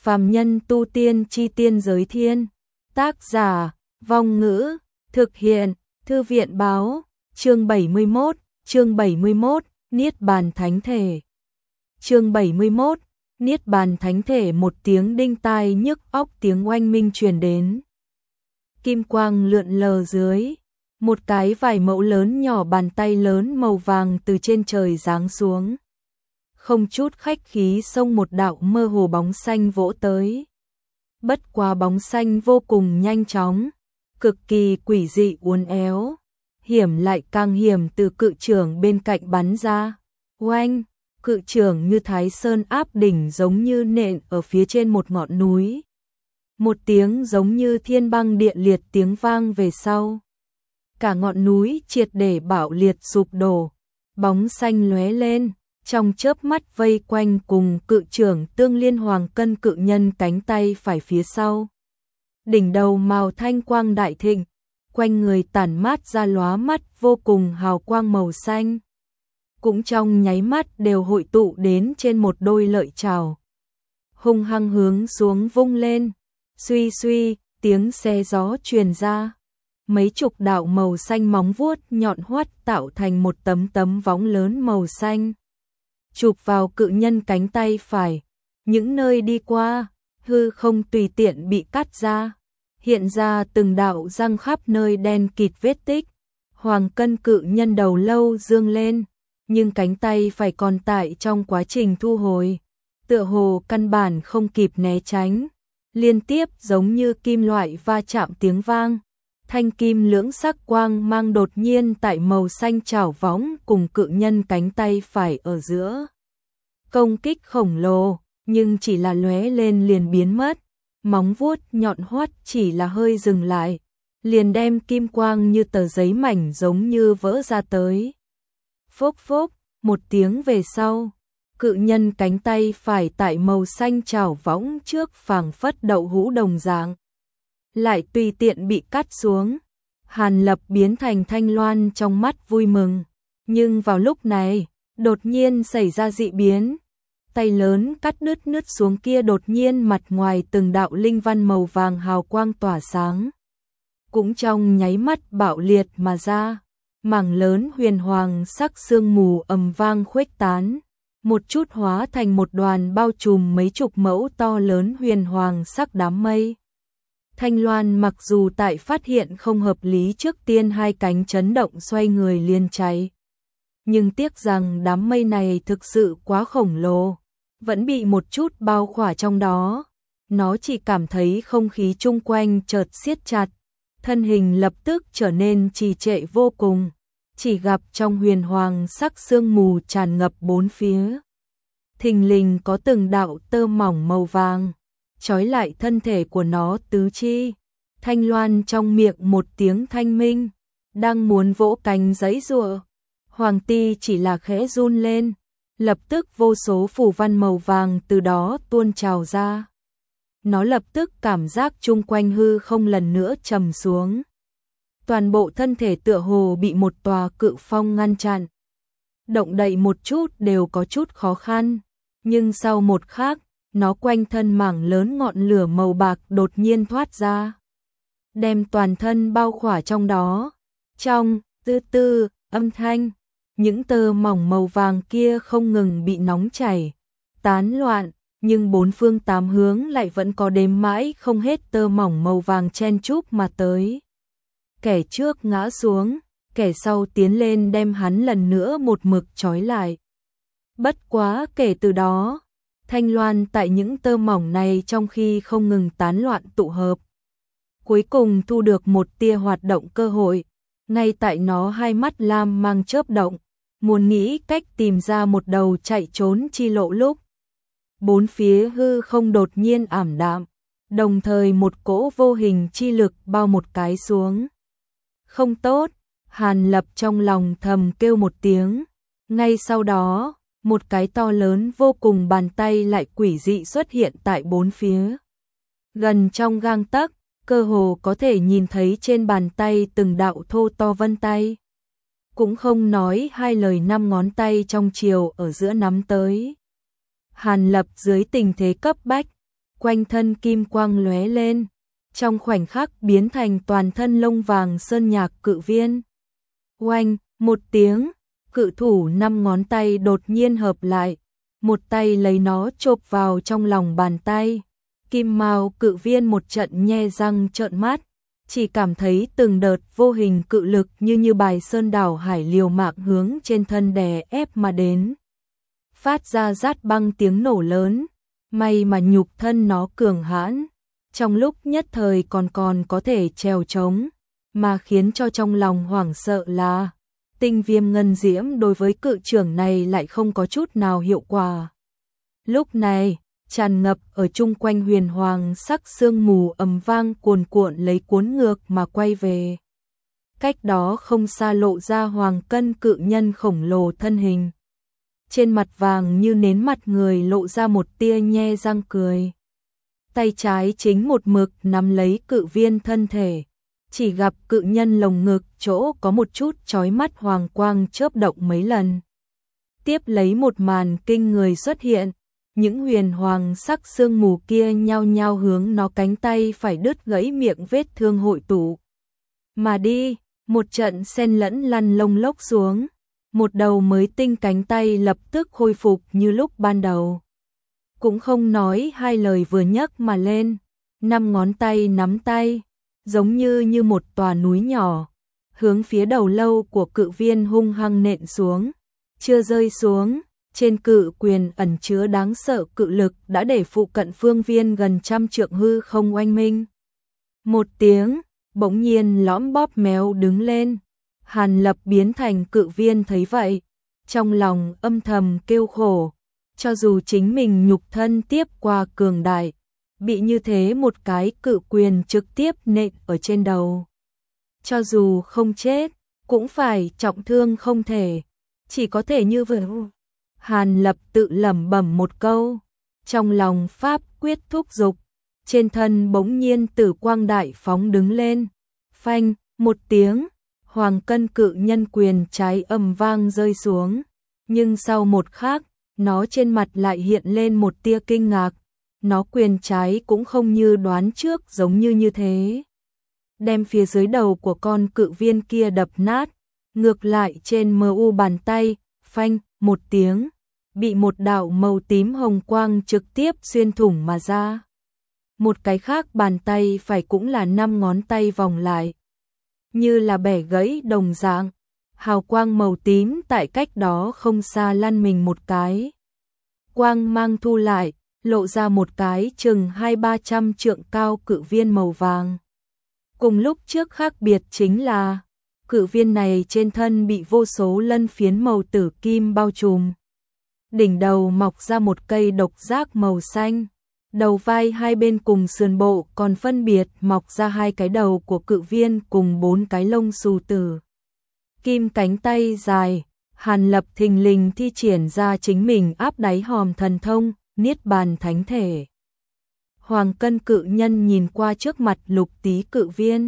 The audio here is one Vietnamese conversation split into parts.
Phàm nhân tu tiên chi tiên giới thiên. Tác giả, Vong Ngữ, thực hiện, Thư viện báo, chương 71, Niết Bàn Thánh Thể. Chương 71, Niết Bàn Thánh Thể. Một tiếng đinh tai nhức óc tiếng oanh minh truyền đến. Kim quang lượn lờ dưới, một cái vài mẫu lớn nhỏ bàn tay lớn màu vàng từ trên trời giáng xuống. Không chút khách khí xông một đạo mơ hồ bóng xanh vỗ tới. Bất quá bóng xanh vô cùng nhanh chóng, cực kỳ quỷ dị uốn éo, hiểm lại càng hiểm từ cự trưởng bên cạnh bắn ra. Oanh, cự trưởng như Thái Sơn áp đỉnh giống như nện ở phía trên một ngọn núi. Một tiếng giống như thiên băng địa liệt tiếng vang về sau. Cả ngọn núi triệt để bạo liệt sụp đổ, bóng xanh lóe lên, trong chớp mắt vây quanh cùng cự trưởng tương liên hoàng cân cự nhân cánh tay phải phía sau. Đỉnh đầu màu thanh quang đại thịnh, quanh người tản mát ra lóa mắt vô cùng hào quang màu xanh. Cũng trong nháy mắt đều hội tụ đến trên một đôi lợi chảo. Hung hăng hướng xuống vung lên, suy suy, tiếng xe gió truyền ra. Mấy chục đạo màu xanh móng vuốt nhọn hoắt tạo thành một tấm tấm võng lớn màu xanh. Chụp vào cự nhân cánh tay phải, những nơi đi qua, hư không tùy tiện bị cắt ra, hiện ra từng đạo răng khắp nơi đen kịt vết tích. Hoàng cân cự nhân đầu lâu dương lên, nhưng cánh tay phải còn tại trong quá trình thu hồi, tựa hồ căn bản không kịp né tránh, liên tiếp giống như kim loại va chạm tiếng vang. Thanh kim lưỡng sắc quang mang đột nhiên tại màu xanh chảo võng cùng cự nhân cánh tay phải ở giữa. Công kích khổng lồ, nhưng chỉ là lóe lên liền biến mất. Móng vuốt nhọn hoắt chỉ là hơi dừng lại, liền đem kim quang như tờ giấy mảnh giống như vỡ ra tới. Phốc phốc, một tiếng về sau, cự nhân cánh tay phải tại màu xanh chảo võng trước phảng phất đậu hũ đồng dạng, lại tùy tiện bị cắt xuống. Hàn Lập biến thành Thanh Loan trong mắt vui mừng, nhưng vào lúc này, đột nhiên xảy ra dị biến. Tay lớn cắt nứt xuống kia đột nhiên mặt ngoài từng đạo linh văn màu vàng hào quang tỏa sáng. Cũng trong nháy mắt bạo liệt mà ra, mảng lớn huyền hoàng sắc sương mù ầm vang khuếch tán, một chút hóa thành một đoàn bao trùm mấy chục mẫu to lớn huyền hoàng sắc đám mây. Thanh Loan mặc dù tại phát hiện không hợp lý trước tiên hai cánh chấn động xoay người liền cháy. Nhưng tiếc rằng đám mây này thực sự quá khổng lồ, vẫn bị một chút bao khỏa trong đó. Nó chỉ cảm thấy không khí chung quanh chợt siết chặt, thân hình lập tức trở nên trì trệ vô cùng, chỉ gặp trong huyền hoàng sắc sương mù tràn ngập bốn phía. Thình lình có từng đạo tơ mỏng màu vàng trói lại thân thể của nó tứ chi. Thanh Loan trong miệng một tiếng thanh minh, đang muốn vỗ cánh giãy giụa, Hoàng Ti chỉ là khẽ run lên, lập tức vô số phù văn màu vàng từ đó tuôn trào ra. Nó lập tức cảm giác chung quanh hư không lần nữa trầm xuống. Toàn bộ thân thể tựa hồ bị một tòa cự phong ngăn chặn. Động đậy một chút đều có chút khó khăn, nhưng sau một khắc, nó quanh thân mảng lớn ngọn lửa màu bạc đột nhiên thoát ra, đem toàn thân bao khỏa trong đó. Trong tư tư âm thanh, những tơ mỏng màu vàng kia không ngừng bị nóng chảy, tán loạn, nhưng bốn phương tám hướng lại vẫn có đếm mãi không hết tơ mỏng màu vàng chen chúc mà tới. Kẻ trước ngã xuống, kẻ sau tiến lên đem hắn lần nữa một mực trói lại. Bất quá kể từ đó, Thanh Loan tại những tơ mỏng này trong khi không ngừng tán loạn tụ hợp, cuối cùng thu được một tia hoạt động cơ hội. Ngay tại nó hai mắt lam mang chớp động, muốn nghĩ cách tìm ra một đầu chạy trốn chi lộ lúc, bốn phía hư không đột nhiên ảm đạm, đồng thời một cỗ vô hình chi lực bao một cái xuống. Không tốt, Hàn Lập trong lòng thầm kêu một tiếng. Ngay sau đó, một cái to lớn vô cùng bàn tay lại quỷ dị xuất hiện tại bốn phía. Gần trong gang tấc, cơ hồ có thể nhìn thấy trên bàn tay từng đạo thô to vân tay. Cũng không nói hai lời, 5 ngón tay trong chiều ở giữa nắm tới. Hàn Lập dưới tình thế cấp bách, quanh thân kim quang lóe lên, trong khoảnh khắc biến thành toàn thân lông vàng sơn nhạc cự viên. Oanh, một tiếng, cự thủ 5 ngón tay đột nhiên hợp lại, một tay lấy nó chộp vào trong lòng bàn tay. Kim mao cự viên một trận nhe răng trợn mắt, chỉ cảm thấy từng đợt vô hình cự lực như bài sơn đảo hải liều mạng hướng trên thân đè ép mà đến. Phát ra rát băng tiếng nổ lớn, may mà nhục thân nó cường hãn, trong lúc nhất thời còn có thể trèo trống, mà khiến cho trong lòng hoảng sợ là tinh viêm ngân diễm đối với cự trưởng này lại không có chút nào hiệu quả. Lúc này, tràn ngập ở chung quanh huyền hoàng sắc sương mù ầm vang cuồn cuộn lấy cuốn ngược mà quay về. Cách đó không xa lộ ra hoàng cân cự nhân khổng lồ thân hình. Trên mặt vàng như nến mặt người lộ ra một tia nhe răng cười. Tay trái chính một mực nắm lấy cự viên thân thể. Chỉ gặp cự nhân lồng ngực chỗ có một chút chói mắt hoàng quang chớp động mấy lần. Tiếp lấy một màn kinh người xuất hiện. Những huyền hoàng sắc sương mù kia nhao nhao hướng nó cánh tay phải đứt gãy miệng vết thương hội tụ. Mà đi, một trận xen lẫn lăn lông lốc xuống. Một đầu mới tinh cánh tay lập tức khôi phục như lúc ban đầu. Cũng không nói hai lời vừa nhấc mà lên. 5 ngón tay nắm tay, giống như một tòa núi nhỏ. Hướng phía đầu lâu của cự viên hung hăng nện xuống. Chưa rơi xuống. Trên cự quyền ẩn chứa đáng sợ cự lực đã để phụ cận phương viên gần 100 trượng hư không oanh minh. Một tiếng, bỗng nhiên lõm bóp méo đứng lên. Hàn Lập biến thành cự viên thấy vậy, trong lòng âm thầm kêu khổ. Cho dù chính mình nhục thân tiếp qua cường đại, bị như thế một cái cự quyền trực tiếp nện ở trên đầu. Cho dù không chết, cũng phải trọng thương không thể, chỉ có thể như vậy. Hàn Lập tự lẩm bẩm một câu, trong lòng pháp quyết thúc dục, trên thân bỗng nhiên tử quang đại phóng đứng lên. Phanh, một tiếng, hoàng cân cự nhân quyền trái ầm vang rơi xuống, nhưng sau một khắc, nó trên mặt lại hiện lên một tia kinh ngạc, nó quyền trái cũng không như đoán trước giống như thế. Đem phía dưới đầu của con cự viên kia đập nát, ngược lại trên mu bàn tay, phanh, một tiếng, bị một đạo màu tím hồng quang trực tiếp xuyên thủng mà ra. Một cái khác bàn tay phải cũng là 5 ngón tay vòng lại, như là bẻ gãy đồng dạng, hào quang màu tím tại cách đó không xa lăn mình một cái. Quang mang thu lại, lộ ra một cái chừng 200-300 trượng cao cự viên màu vàng. Cùng lúc trước khác biệt chính là, cự viên này trên thân bị vô số lân phiến màu tử kim bao trùm. Đỉnh đầu mọc ra một cây độc giác màu xanh, đầu vai hai bên cùng sườn bộ còn phân biệt mọc ra 2 cái đầu của cự viên cùng 4 cái lông xù tử kim cánh tay dài. Hàn Lập thình lình thi triển ra chính mình áp đáy hòm thần thông, niết bàn thánh thể. Hoàng cân cự nhân nhìn qua trước mặt lục tí cự viên,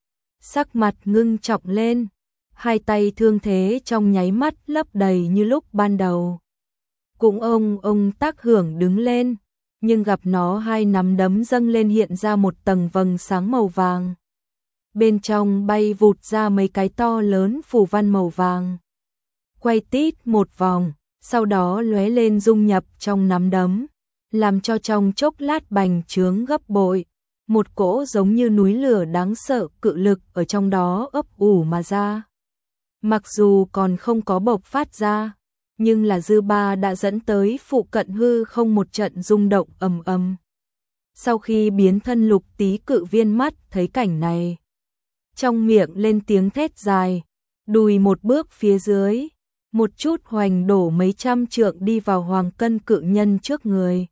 sắc mặt ngưng trọng lên, hai tay thương thế trong nháy mắt lấp đầy như lúc ban đầu. Cũng ông tác hưởng đứng lên, nhưng gặp nó 2 nắm đấm dâng lên hiện ra một tầng vầng sáng màu vàng. Bên trong bay vụt ra mấy cái to lớn phù văn màu vàng. Quay tít một vòng, sau đó lóe lên dung nhập trong nắm đấm, làm cho trong chốc lát bành trướng gấp bội. Một cỗ giống như núi lửa đáng sợ cự lực ở trong đó ấp ủ mà ra. Mặc dù còn không có bộc phát ra, nhưng là dư ba đã dẫn tới phụ cận hư không một trận rung động ầm ầm. Sau khi biến thân lục tí cự viên mắt thấy cảnh này, trong miệng lên tiếng thét dài, đùi một bước phía dưới, một chút hoành đổ mấy trăm trượng đi vào hoàng cân cự nhân trước người.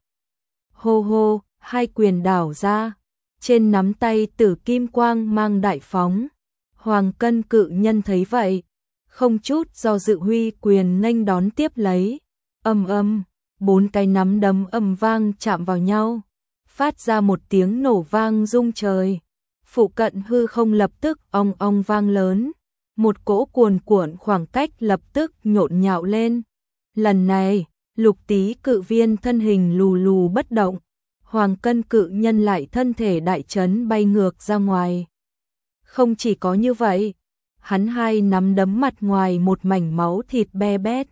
Hô hô, 2 quyền đảo ra, trên nắm tay tử kim quang mang đại phóng. Hoàng cân cự nhân thấy vậy, không chút do dự huy quyền nghênh đón tiếp lấy. Ầm, 4 cái nắm đấm ầm vang chạm vào nhau, phát ra một tiếng nổ vang rung trời. Phụ cận hư không lập tức ong ong vang lớn, một cỗ cuồn cuộn khoảng cách lập tức nhộn nhạo lên. Lần này, lục tí cự viên thân hình lù lù bất động, Hoàng Cân cự nhân lại thân thể đại chấn bay ngược ra ngoài. Không chỉ có như vậy, hắn hai nắm đấm mặt ngoài một mảnh máu thịt be bét.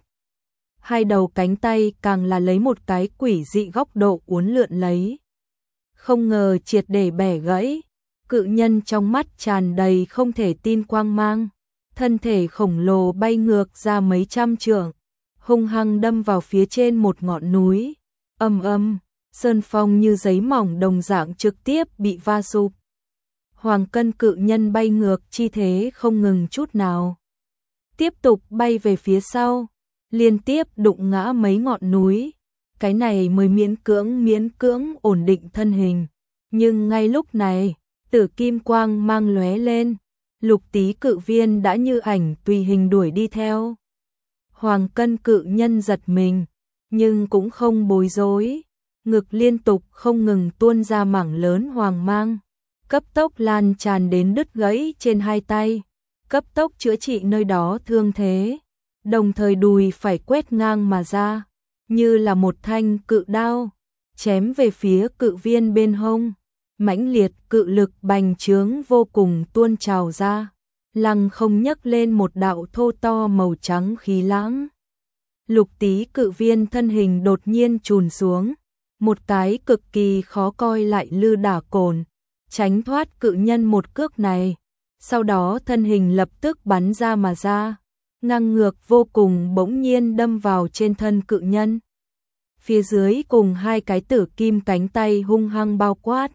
Hai đầu cánh tay càng là lấy một cái quỷ dị góc độ uốn lượn lấy. Không ngờ triệt để bẻ gãy, cự nhân trong mắt tràn đầy không thể tin quang mang. Thân thể khổng lồ bay ngược ra mấy trăm trượng, hung hăng đâm vào phía trên một ngọn núi. Ầm ầm, sơn phong như giấy mỏng đồng dạng trực tiếp bị va sụp. Hoàng Cân cự nhân bay ngược chi thế không ngừng chút nào. Tiếp tục bay về phía sau, liên tiếp đụng ngã mấy ngọn núi. Cái này mới miễn cưỡng ổn định thân hình. Nhưng ngay lúc này, tử kim quang mang lóe lên. Lục Tý cự viên đã như ảnh tùy hình đuổi đi theo. Hoàng Cân cự nhân giật mình, nhưng cũng không bối rối. Ngực liên tục không ngừng tuôn ra mảng lớn hoàng mang. Cấp tốc lan tràn đến đứt gãy trên hai tay. Cấp tốc chữa trị nơi đó thương thế. Đồng thời đùi phải quét ngang mà ra. Như là một thanh cự đao. Chém về phía cự viên bên hông. Mãnh liệt cự lực bành trướng vô cùng tuôn trào ra, lăng không nhấc lên một đạo thô to màu trắng khí lãng. Lục Tý cự viên thân hình đột nhiên chùn xuống, một cái cực kỳ khó coi lại lư đả cồn, tránh thoát cự nhân một cước này, sau đó thân hình lập tức bắn ra mà ra, ngang ngược vô cùng bỗng nhiên đâm vào trên thân cự nhân. Phía dưới cùng hai cái tử kim cánh tay hung hăng bao quát,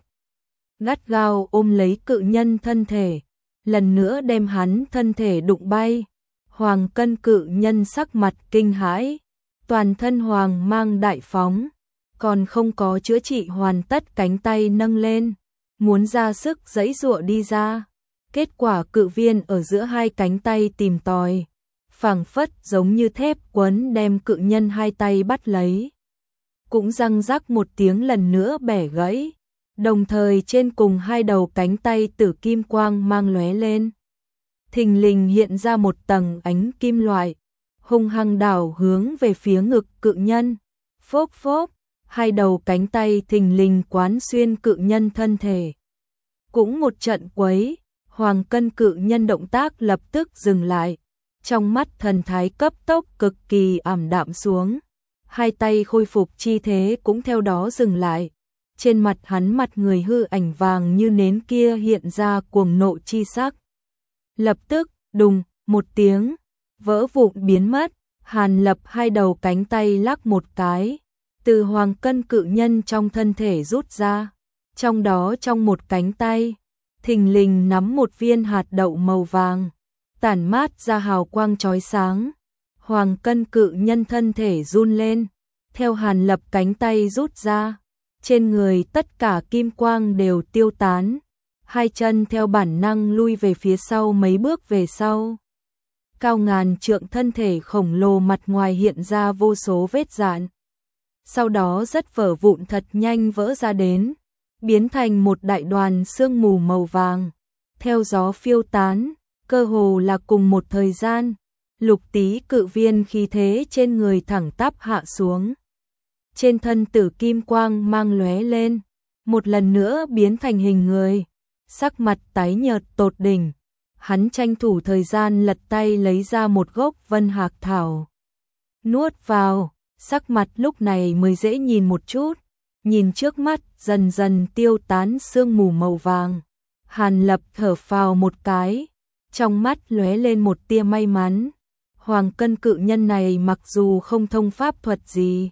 gắt gao ôm lấy cự nhân thân thể, lần nữa đem hắn thân thể đụng bay. Hoàng Cân cự nhân sắc mặt kinh hãi, toàn thân hoàng mang đại phóng, còn không có chữa trị hoàn tất cánh tay nâng lên, muốn ra sức giãy giụa đi ra. Kết quả cự viên ở giữa hai cánh tay tìm tòi, phảng phất giống như thép quấn đem cự nhân hai tay bắt lấy. Cũng răng rắc một tiếng lần nữa bẻ gãy. Đồng thời trên cùng hai đầu cánh tay tử kim quang mang lóe lên. Thình lình hiện ra một tầng ánh kim loại, hung hăng đảo hướng về phía ngực cự nhân. Phốc phốc, hai đầu cánh tay thình lình quán xuyên cự nhân thân thể. Cũng một trận quấy, Hoàng Cân cự nhân động tác lập tức dừng lại. Trong mắt thần thái cấp tốc cực kỳ ảm đạm xuống. Hai tay khôi phục chi thế cũng theo đó dừng lại. Trên mặt hắn mặt người hư ảnh vàng như nến kia hiện ra cuồng nộ chi sắc. Lập tức, đùng, một tiếng, vỡ vụn biến mất, Hàn Lập hai đầu cánh tay lắc một cái, từ Hoàng Cân cự nhân trong thân thể rút ra, trong đó trong một cánh tay, thình lình nắm một viên hạt đậu màu vàng, tản mát ra hào quang chói sáng. Hoàng Cân cự nhân thân thể run lên, theo Hàn Lập cánh tay rút ra. Trên người tất cả kim quang đều tiêu tán, hai chân theo bản năng lui về phía sau mấy bước về sau. Cao ngàn trượng thân thể khổng lồ mặt ngoài hiện ra vô số vết rạn. Sau đó rất vỡ vụn thật nhanh vỡ ra đến, biến thành một đại đoàn sương mù màu vàng. Theo gió phiêu tán, cơ hồ là cùng một thời gian, Lục Tý cự viên khí thế trên người thẳng tắp hạ xuống. Trên thân tử kim quang mang lóe lên, một lần nữa biến thành hình người, sắc mặt tái nhợt tột đỉnh. Hắn tranh thủ thời gian lật tay lấy ra một gốc vân hạc thảo. Nuốt vào, sắc mặt lúc này mới dễ nhìn một chút, nhìn trước mắt dần dần tiêu tán sương mù màu vàng. Hàn Lập thở phào một cái, trong mắt lóe lên một tia may mắn. Hoàng Cân cự nhân này mặc dù không thông pháp thuật gì,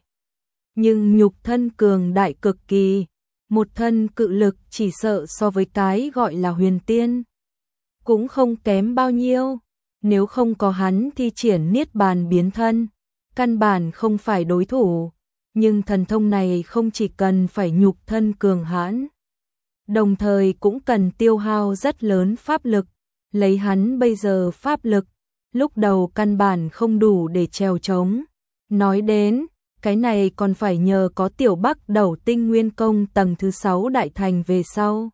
nhưng nhục thân cường đại cực kỳ, một thân cự lực chỉ sợ so với cái gọi là huyền tiên cũng không kém bao nhiêu, nếu không có hắn thi triển niết bàn biến thân, căn bản không phải đối thủ, nhưng thần thông này không chỉ cần phải nhục thân cường hãn, đồng thời cũng cần tiêu hao rất lớn pháp lực, lấy hắn bây giờ pháp lực, lúc đầu căn bản không đủ để trèo trống, nói đến cái này còn phải nhờ có tiểu Bắc Đầu Tinh Nguyên Công tầng thứ 6 đại thành về sau.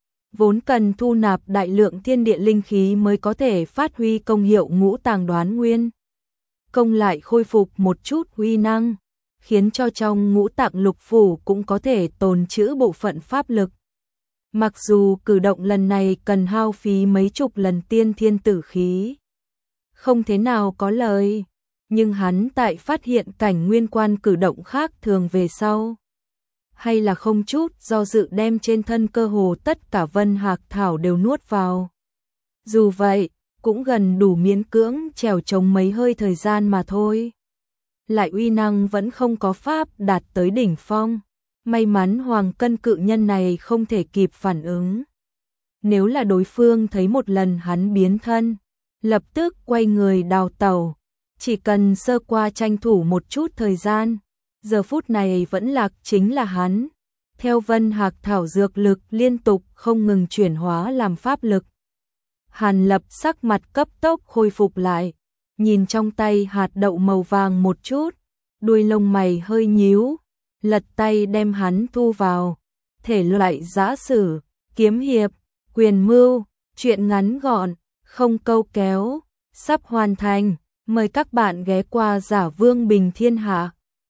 Vốn cần thu nạp đại lượng thiên địa linh khí mới có thể phát huy công hiệu ngũ tàng đoán nguyên. Công lại khôi phục một chút uy năng, khiến cho trong ngũ tạng lục phủ cũng có thể tồn trữ bộ phận pháp lực. Mặc dù cử động lần này cần hao phí mấy chục lần tiên thiên tử khí, không thế nào có lời, nhưng hắn tại phát hiện cảnh nguyên quan cử động khác thường về sau, hay là không chút do dự đem trên thân cơ hồ tất cả vân hạc thảo đều nuốt vào. Dù vậy, cũng gần đủ miễn cưỡng trèo chống mấy hơi thời gian mà thôi. Lại uy năng vẫn không có pháp đạt tới đỉnh phong. May mắn hoàng cân cự nhân này không thể kịp phản ứng. Nếu là đối phương thấy một lần hắn biến thân, lập tức quay người đào tẩu, chỉ cần sơ qua tranh thủ một chút thời gian, giờ phút này vẫn lạc chính là hắn. Theo vân hạc thảo dược lực liên tục không ngừng chuyển hóa làm pháp lực. Hàn Lập sắc mặt cấp tốc khôi phục lại, nhìn trong tay hạt đậu màu vàng một chút, đuôi lông mày hơi nhíu, lật tay đem hắn thu vào. Thể loại giã sử, kiếm hiệp, quyền mưu, truyện ngắn gọn, không câu kéo, sắp hoàn thành, mời các bạn ghé qua Giả Vương Bình Thiên Hạ.